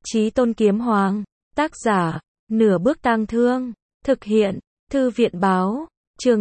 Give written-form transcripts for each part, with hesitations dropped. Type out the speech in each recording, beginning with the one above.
Chí Tôn Kiếm Hoàng. Tác giả, Nửa Bước Tang Thương. Thực hiện, Thư viện báo. Chương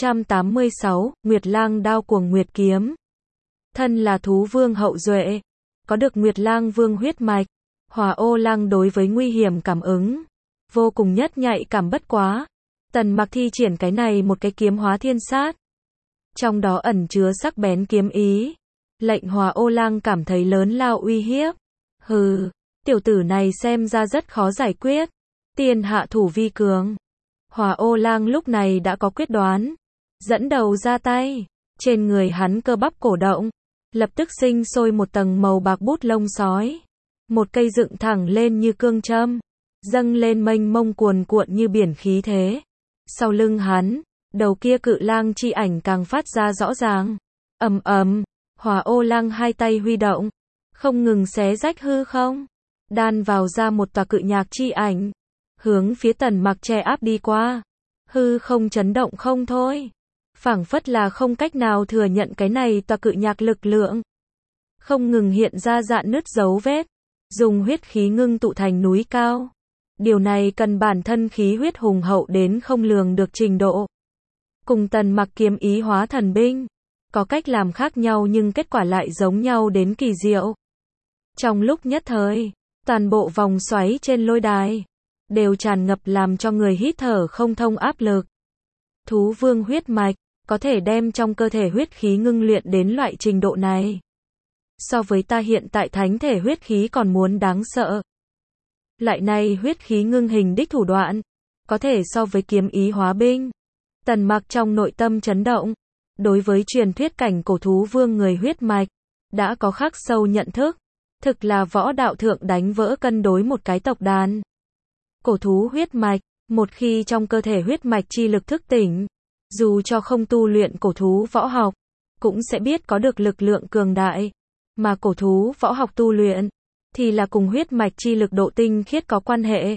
686, Nguyệt Lang đao cuồng Nguyệt kiếm. Thân là thú vương hậu duệ, có được Nguyệt Lang vương huyết mạch, Hỏa Ô Lang đối với nguy hiểm cảm ứng vô cùng nhất nhạy cảm bất quá. Tần Mặc thi triển cái này một cái kiếm hóa thiên sát, trong đó ẩn chứa sắc bén kiếm ý, lệnh Hỏa Ô Lang cảm thấy lớn lao uy hiếp. Hừ, tiểu tử này xem ra rất khó giải quyết. Tiên hạ thủ vi cường. Hỏa Ô Lang lúc này đã có quyết đoán, dẫn đầu ra tay. Trên người hắn cơ bắp cổ động, lập tức sinh sôi một tầng màu bạc bút lông sói. Một cây dựng thẳng lên như cương châm, dâng lên mênh mông cuồn cuộn như biển khí thế. Sau lưng hắn, đầu kia cự lang chi ảnh càng phát ra rõ ràng. Ầm ầm, Hỏa Ô Lang hai tay huy động, không ngừng xé rách hư không, đan vào ra một tòa cự nhạc chi ảnh, hướng phía Tần Mặc che áp đi qua. Hư không chấn động không thôi, phảng phất là không cách nào thừa nhận cái này tòa cự nhạc lực lượng. Không ngừng hiện ra rạn nứt dấu vết, dùng huyết khí ngưng tụ thành núi cao. Điều này cần bản thân khí huyết hùng hậu đến không lường được trình độ. Cùng Tần Mặc kiếm ý hóa thần binh, có cách làm khác nhau nhưng kết quả lại giống nhau đến kỳ diệu. Trong lúc nhất thời, toàn bộ vòng xoáy trên lôi đài đều tràn ngập làm cho người hít thở không thông áp lực. Thú vương huyết mạch có thể đem trong cơ thể huyết khí ngưng luyện đến loại trình độ này. So với ta hiện tại thánh thể huyết khí còn muốn đáng sợ. Lại này huyết khí ngưng hình đích thủ đoạn, có thể so với kiếm ý hóa binh. Tần Mặc trong nội tâm chấn động, đối với truyền thuyết cảnh cổ thú vương người huyết mạch, đã có khắc sâu nhận thức. Thực là võ đạo thượng đánh vỡ cân đối một cái tộc đàn. Cổ thú huyết mạch, một khi trong cơ thể huyết mạch chi lực thức tỉnh, dù cho không tu luyện cổ thú võ học, cũng sẽ biết có được lực lượng cường đại. Mà cổ thú võ học tu luyện, thì là cùng huyết mạch chi lực độ tinh khiết có quan hệ.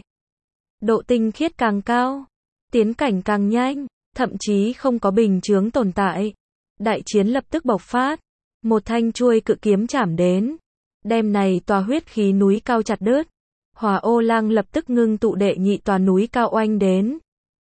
Độ tinh khiết càng cao, tiến cảnh càng nhanh, thậm chí không có bình chướng tồn tại. Đại chiến lập tức bộc phát, một thanh chuôi cự kiếm chảm đến, đem này tòa huyết khí núi cao chặt đứt. Hỏa Ô Lang lập tức ngưng tụ đệ nhị tòa núi cao oanh đến.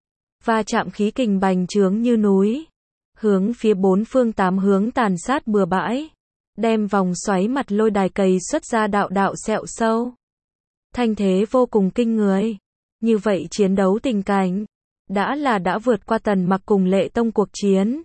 Va chạm khí kình bành trướng như núi, hướng phía bốn phương tám hướng tàn sát bừa bãi, đem vòng xoáy mặt lôi đài cày xuất ra đạo đạo sẹo sâu. Thanh thế vô cùng kinh người. Như vậy chiến đấu tình cảnh, đã vượt qua Tần Mặc cùng Lệ Tông cuộc chiến.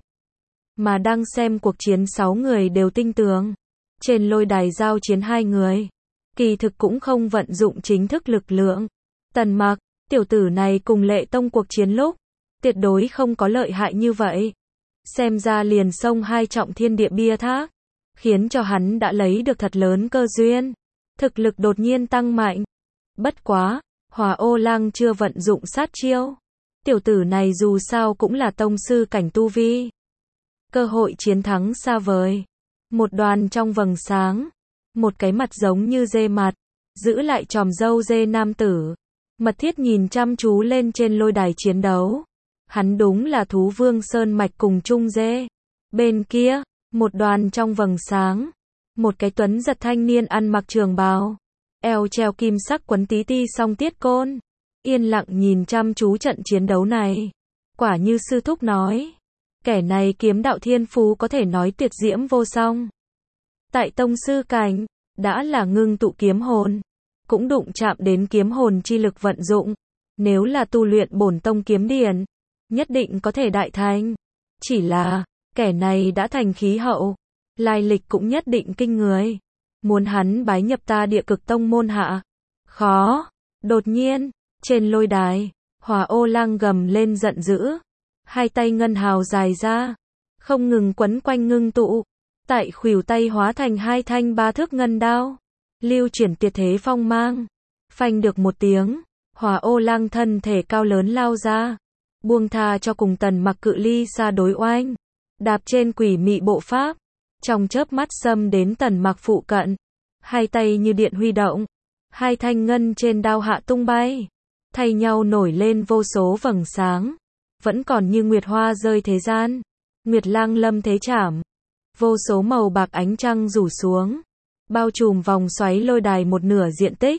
Mà đang xem cuộc chiến 6 người đều tinh tường. Trên lôi đài giao chiến 2 người, kỳ thực cũng không vận dụng chính thức lực lượng. Tần Mặc, tiểu tử này cùng Lệ Tông cuộc chiến lúc, tuyệt đối không có lợi hại như vậy. Xem ra liền xông hai trọng thiên địa bia thác, khiến cho hắn đã lấy được thật lớn cơ duyên. Thực lực đột nhiên tăng mạnh. Bất quá, Hỏa Ô Lang chưa vận dụng sát chiêu. Tiểu tử này dù sao cũng là tông sư cảnh tu vi. Cơ hội chiến thắng xa vời. Một đoàn trong vầng sáng, một cái mặt giống như dê mặt, giữ lại chòm râu dê nam tử, mật thiết nhìn chăm chú lên trên lôi đài chiến đấu. Hắn đúng là thú vương sơn mạch cùng chung dê. Bên kia, một đoàn trong vầng sáng, một cái tuấn giật thanh niên ăn mặc trường bào, eo treo kim sắc quấn tí ti song tiết côn, yên lặng nhìn chăm chú trận chiến đấu này. Quả như sư thúc nói, kẻ này kiếm đạo thiên phú có thể nói tuyệt diễm vô song. Tại tông sư cảnh, đã là ngưng tụ kiếm hồn, cũng đụng chạm đến kiếm hồn chi lực vận dụng. Nếu là tu luyện bổn tông kiếm điển, nhất định có thể đại thành. Chỉ là, kẻ này đã thành khí hậu, lai lịch cũng nhất định kinh người. Muốn hắn bái nhập ta Địa Cực Tông môn hạ, khó. Đột nhiên, trên lôi đài, Hỏa Ô Lang gầm lên giận dữ, hai tay ngân hào dài ra, không ngừng quấn quanh ngưng tụ. Tại khuỷu tay hóa thành hai thanh 3 thước ngân đao, lưu chuyển tuyệt thế phong mang. Phanh được một tiếng, Hỏa Ô Lang thân thể cao lớn lao ra, buông tha cho cùng Tần Mặc cự ly xa đối oanh, đạp trên quỷ mị bộ pháp, trong chớp mắt xâm đến Tần Mặc phụ cận, hai tay như điện huy động, hai thanh ngân trên đao hạ tung bay, thay nhau nổi lên vô số vầng sáng, vẫn còn như nguyệt hoa rơi thế gian. Nguyệt Lang lâm thế chảm, vô số màu bạc ánh trăng rủ xuống, bao trùm vòng xoáy lôi đài một nửa diện tích.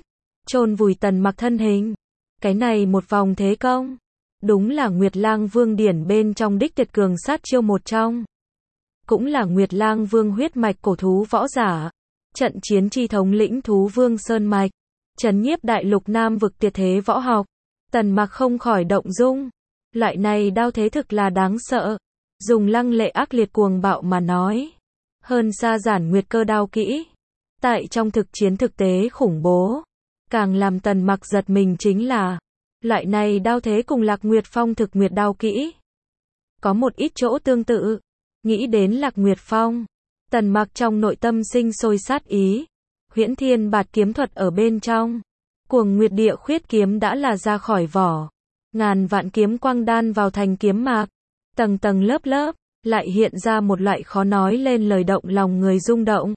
chôn vùi Tần Mặc thân hình. Cái này một vòng thế công, đúng là Nguyệt Lang Vương điển bên trong đích tuyệt cường sát chiêu một trong. Cũng là Nguyệt Lang Vương huyết mạch cổ thú võ giả. Trận chiến chi thống lĩnh thú vương Sơn Mạch. Trấn nhiếp đại lục Nam vực tuyệt thế võ học. Tần Mặc không khỏi động dung. Loại này đao thế thực là đáng sợ. Dùng lăng lệ ác liệt cuồng bạo mà nói. Hơn xa giản nguyệt cơ đao kỹ. Tại trong thực chiến thực tế khủng bố. Càng làm Tần Mặc giật mình chính là. Loại này đao thế cùng Lạc Nguyệt Phong thực nguyệt đao kỹ. Có một ít chỗ tương tự. Nghĩ đến Lạc Nguyệt Phong. Tần Mặc trong nội tâm sinh sôi sát ý. Huyễn Thiên Bạt kiếm thuật ở bên trong. Cuồng Nguyệt Địa Khuyết kiếm đã là ra khỏi vỏ. Ngàn vạn kiếm quang đan vào thành kiếm mạc. Tầng tầng lớp lớp, lại hiện ra một loại khó nói lên lời động lòng người rung động.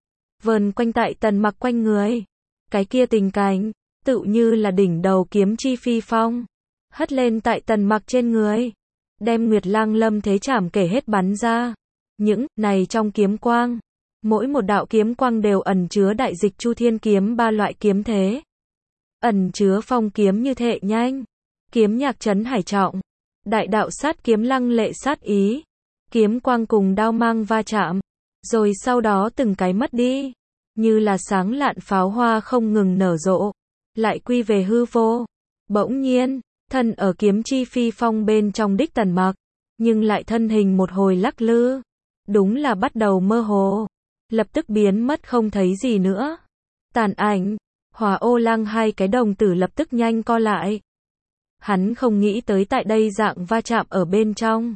Vờn quanh tại Tần Mặc quanh người. Cái kia tình cảnh, tự như là đỉnh đầu kiếm chi phi phong. Hất lên tại Tần Mặc trên người. Đem Nguyệt Lang lâm thế chảm kể hết bắn ra. Những này trong kiếm quang. Mỗi một đạo kiếm quang đều ẩn chứa đại dịch chu thiên kiếm ba loại kiếm thế. Ẩn chứa phong kiếm như thệ nhanh. Kiếm nhạc trấn hải trọng. Đại đạo sát kiếm lăng lệ sát ý. Kiếm quang cùng đao mang va chạm. Rồi sau đó từng cái mất đi. Như là sáng lạn pháo hoa không ngừng nở rộ. Lại quy về hư vô. Bỗng nhiên, thân ở kiếm chi phi phong bên trong đích Tần Mặc. Nhưng lại thân hình một hồi lắc lư. Đúng là bắt đầu mơ hồ. Lập tức biến mất không thấy gì nữa. Tàn ảnh. Hỏa ô lang hai cái đồng tử lập tức nhanh co lại. Hắn không nghĩ tới tại đây dạng va chạm ở bên trong.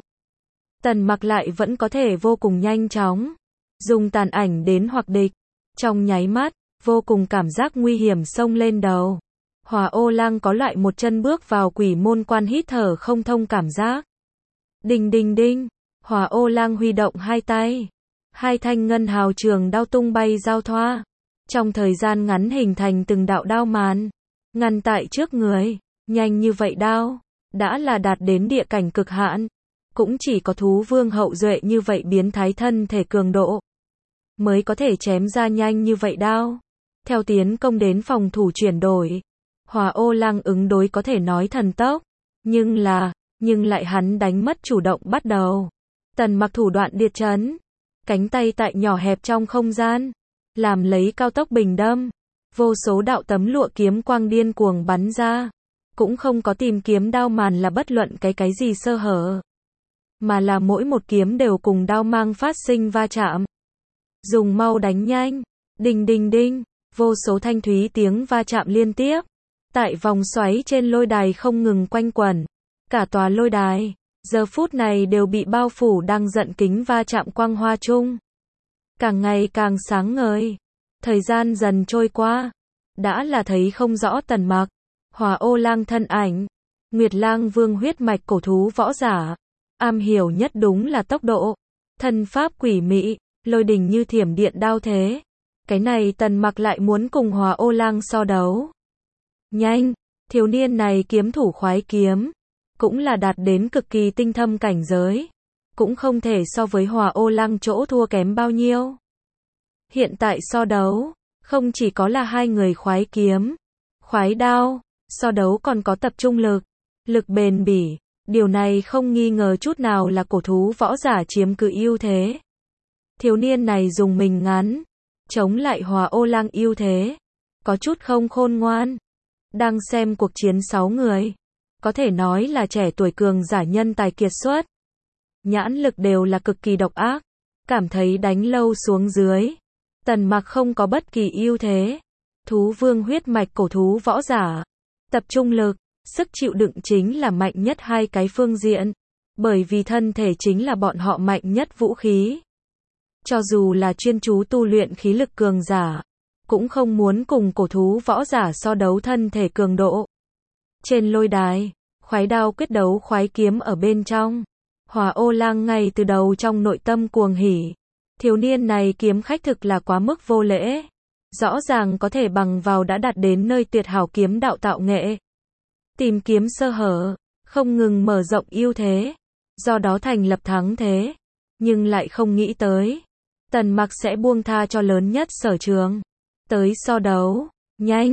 Tần Mặc lại vẫn có thể vô cùng nhanh chóng. Dùng tàn ảnh đến hoặc địch. Trong nháy mắt, vô cùng cảm giác nguy hiểm xông lên đầu. Hỏa ô lang có loại một chân bước vào quỷ môn quan hít thở không thông cảm giác. Đinh đinh đinh. Hỏa ô lang huy động hai tay. Hai thanh ngân hào trường đao tung bay giao thoa. Trong thời gian ngắn hình thành từng đạo đao màn. Ngăn tại trước người. Nhanh như vậy đao. Đã là đạt đến địa cảnh cực hạn. Cũng chỉ có thú vương hậu duệ như vậy biến thái thân thể cường độ. Mới có thể chém ra nhanh như vậy đao. Theo tiến công đến phòng thủ chuyển đổi. Hỏa ô lang ứng đối có thể nói thần tốc. Nhưng lại hắn đánh mất chủ động bắt đầu. Tần Mặc thủ đoạn điệt trấn. Cánh tay tại nhỏ hẹp trong không gian. Làm lấy cao tốc bình đâm. Vô số đạo tấm lụa kiếm quang điên cuồng bắn ra. Cũng không có tìm kiếm đao màn là bất luận cái gì sơ hở. Mà là mỗi một kiếm đều cùng đao mang phát sinh va chạm. Dùng mau đánh nhanh. Đinh đinh đinh. Vô số thanh thúy tiếng va chạm liên tiếp. Tại vòng xoáy trên lôi đài không ngừng quanh quẩn. Cả tòa lôi đài, giờ phút này đều bị bao phủ đang giận kính va chạm quang hoa chung. Càng ngày càng sáng ngời. Thời gian dần trôi qua. Đã là thấy không rõ Tần Mặc. Hỏa ô lang thân ảnh. Nguyệt Lang Vương huyết mạch cổ thú võ giả. Am hiểu nhất đúng là tốc độ. Thân pháp quỷ mị. Lôi đình như thiểm điện đao thế. Cái này Tần Mặc lại muốn cùng Hỏa ô lang so đấu. Nhanh. Thiếu niên này kiếm thủ khoái kiếm. Cũng là đạt đến cực kỳ tinh thâm cảnh giới. Cũng không thể so với Hỏa ô lang chỗ thua kém bao nhiêu. Hiện tại so đấu. Không chỉ có là hai người khoái kiếm. Khoái đao. So đấu còn có tập trung lực. Lực bền bỉ. Điều này không nghi ngờ chút nào là cổ thú võ giả chiếm cứ ưu thế. Thiếu niên này dùng mình ngắn. Chống lại Hỏa ô lang ưu thế. Có chút không khôn ngoan. Đang xem cuộc chiến 6 người. Có thể nói là trẻ tuổi cường giả nhân tài kiệt xuất. Nhãn lực đều là cực kỳ độc ác. Cảm thấy đánh lâu xuống dưới. Tần Mặc không có bất kỳ ưu thế. Thú vương huyết mạch cổ thú võ giả. Tập trung lực, sức chịu đựng chính là mạnh nhất hai cái phương diện. Bởi vì thân thể chính là bọn họ mạnh nhất vũ khí. Cho dù là chuyên chú tu luyện khí lực cường giả. Cũng không muốn cùng cổ thú võ giả so đấu thân thể cường độ. Trên lôi đài, khoái đao quyết đấu khoái kiếm ở bên trong. Hỏa ô lang ngay từ đầu trong nội tâm cuồng hỉ. Thiếu niên này kiếm khách thực là quá mức vô lễ. Rõ ràng có thể bằng vào đã đạt đến nơi tuyệt hảo kiếm đạo tạo nghệ. Tìm kiếm sơ hở, không ngừng mở rộng ưu thế. Do đó thành lập thắng thế. Nhưng lại không nghĩ tới. Tần Mặc sẽ buông tha cho lớn nhất sở trường. Tới so đấu. Nhanh.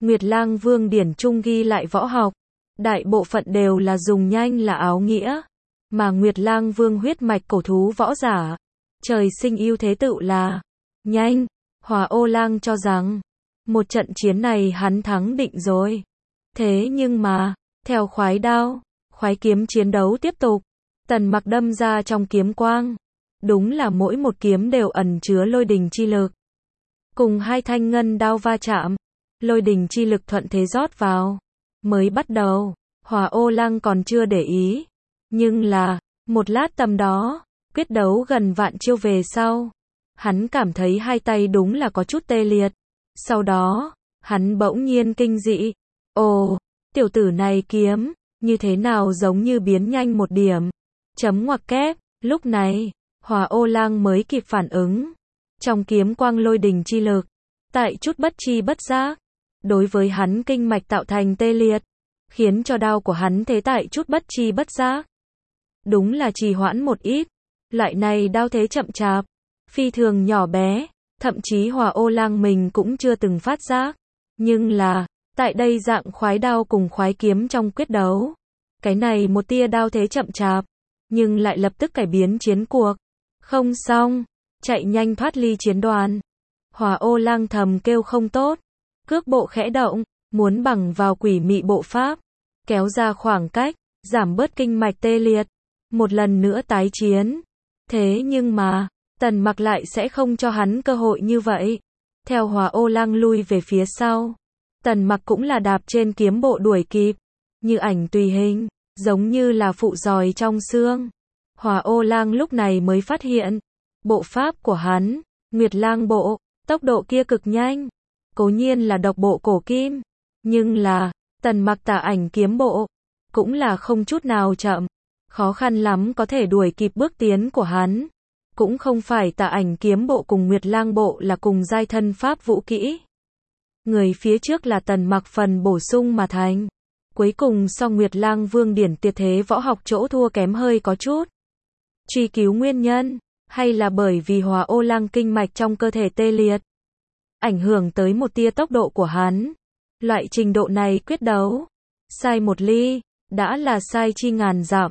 Nguyệt Lang Vương điển trung ghi lại võ học, đại bộ phận đều là dùng nhanh là áo nghĩa, mà Nguyệt Lang Vương huyết mạch cổ thú võ giả, trời sinh ưu thế tự là nhanh. Hỏa Ô Lang cho rằng, một trận chiến này hắn thắng định rồi. Thế nhưng mà, theo khoái đao, khoái kiếm chiến đấu tiếp tục, Tần Mặc đâm ra trong kiếm quang, đúng là mỗi một kiếm đều ẩn chứa lôi đình chi lực. Cùng hai thanh ngân đao va chạm, lôi đình chi lực thuận thế rót vào. Mới bắt đầu, Hỏa Ô Lang còn chưa để ý, nhưng là, một lát tầm đó, quyết đấu gần vạn chiêu về sau, hắn cảm thấy hai tay đúng là có chút tê liệt. Sau đó, hắn bỗng nhiên kinh dị, ồ, tiểu tử này kiếm, như thế nào giống như biến nhanh một điểm. Chấm ngoặc kép, lúc này, Hỏa Ô Lang mới kịp phản ứng. Trong kiếm quang lôi đình chi lực, tại chút bất chi bất giác, đối với hắn kinh mạch tạo thành tê liệt, khiến cho đao của hắn thế tại chút bất chi bất giác. Đúng là trì hoãn một ít, loại này đao thế chậm chạp, phi thường nhỏ bé, thậm chí Hỏa Ô Lang mình cũng chưa từng phát giác. Nhưng là, tại đây dạng khoái đao cùng khoái kiếm trong quyết đấu, cái này một tia đao thế chậm chạp, nhưng lại lập tức cải biến chiến cuộc. Không xong, chạy nhanh thoát ly chiến đoàn. Hỏa Ô Lang thầm kêu không tốt, cước bộ khẽ động, muốn bằng vào quỷ mị bộ pháp, kéo ra khoảng cách, giảm bớt kinh mạch tê liệt, một lần nữa tái chiến. Thế nhưng mà, Tần Mặc lại sẽ không cho hắn cơ hội như vậy. Theo Hỏa Ô Lang lui về phía sau, Tần Mặc cũng là đạp trên kiếm bộ đuổi kịp, như ảnh tùy hình, giống như là phụ giòi trong xương. Hỏa Ô Lang lúc này mới phát hiện, bộ pháp của hắn, Nguyệt Lang bộ, tốc độ kia cực nhanh, cố nhiên là độc bộ cổ kim, nhưng là, Tần Mặc Tà Ảnh kiếm bộ, cũng là không chút nào chậm, khó khăn lắm có thể đuổi kịp bước tiến của hắn. Cũng không phải Tà Ảnh kiếm bộ cùng Nguyệt Lang bộ là cùng giai thân pháp vũ kỹ. Người phía trước là Tần Mặc phần bổ sung mà thành. Cuối cùng so Nguyệt Lang Vương điển tuyệt thế võ học chỗ thua kém hơi có chút. Truy cứu nguyên nhân, hay là bởi vì Hỏa Ô Lang kinh mạch trong cơ thể tê liệt, ảnh hưởng tới một tia tốc độ của hắn. Loại trình độ này quyết đấu, sai một ly, đã là sai chi ngàn dặm.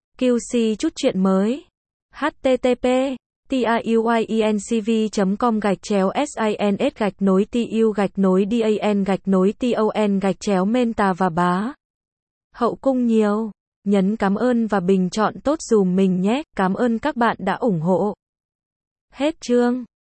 QC chút chuyện mới. http tayuincv.com/sins-tu-dan-menta và bá. Hậu cung nhiều. Nhấn cảm ơn và bình chọn tốt dùm mình nhé. Cảm ơn các bạn đã ủng hộ. Hết chương.